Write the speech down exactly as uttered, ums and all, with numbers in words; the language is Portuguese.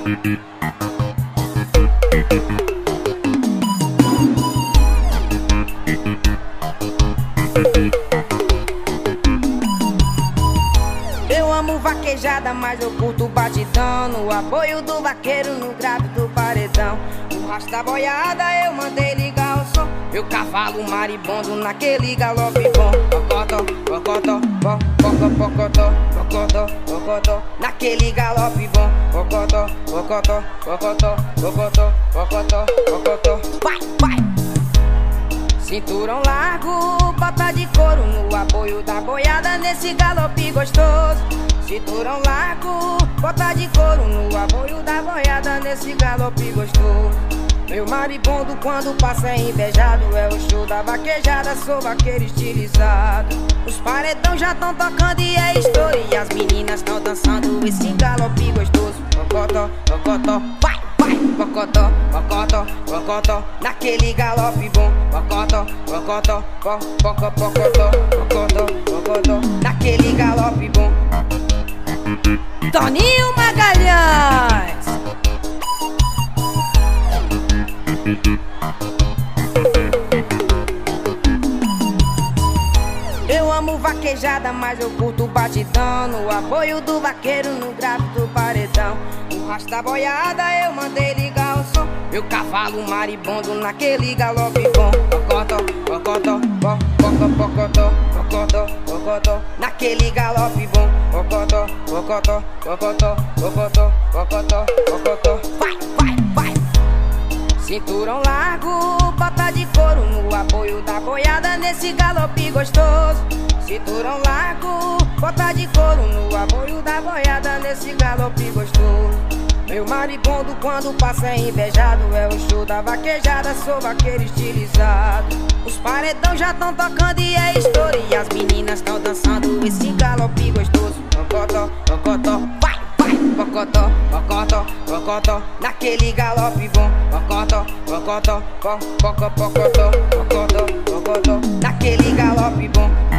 Eu amo vaquejada, mas eu curto batidão. No apoio do vaqueiro, no grave do paredão. O rasta boiada, eu mandei ligar o som. Meu cavalo maribondo naquele galope bom. Pocotó, pocotó, po, poco, pocotó, pocotó, pocotó, naquele galope bom. Pocotó, pocotó, pocotó, pocotó, pocotó, pocotó. Vai, vai! Cinturão largo, bota de couro no apoio da boiada nesse galope gostoso. Cinturão largo, bota de couro no apoio da boiada nesse galope gostoso. Meu maribondo quando passa é invejado, é o show da vaquejada, sou vaqueiro estilizado. Os paredão já tão tocando e é história, e as meninas tão dançando esse galope gostoso. Pocotó, pocotó, vai, vai, pocotó, pocotó, pocotó, naquele galope bom. Pocotó, pocotó, po, poco, pocotó, pocotó, pocotó, naquele galope bom. Toninho Magalhães. Eu amo vaquejada, mas eu curto batidão. No apoio do vaqueiro, no grave do paredão. No rasta boiada, eu mandei ligar o som. Meu cavalo maribondo naquele galope bom. Pocotó, pocotó, po, poco, pocotó, pocotó, pocotó, naquele galope bom. Pocotó, pocotó, pocotó, pocotó, pocotó, pocotó. Vai, vai, vai! Cinturão largo, bota de couro no apoio da boiada nesse galope gostoso. Cinturão largo, bota de couro no apoio da boiada nesse galope gostoso. Meu maribondo quando passa é invejado, é o show da vaquejada, sou vaqueiro estilizado. Os paredão já tão tocando e é história, e as meninas tão dançando esse galope gostoso. Pocotó, pocotó, vai, vai, pocotó, pocotó, pocotó, naquele galope bom. Pocotó, pocotó, po, poco, pocotó, pocotó, pocotó, naquele galope bom.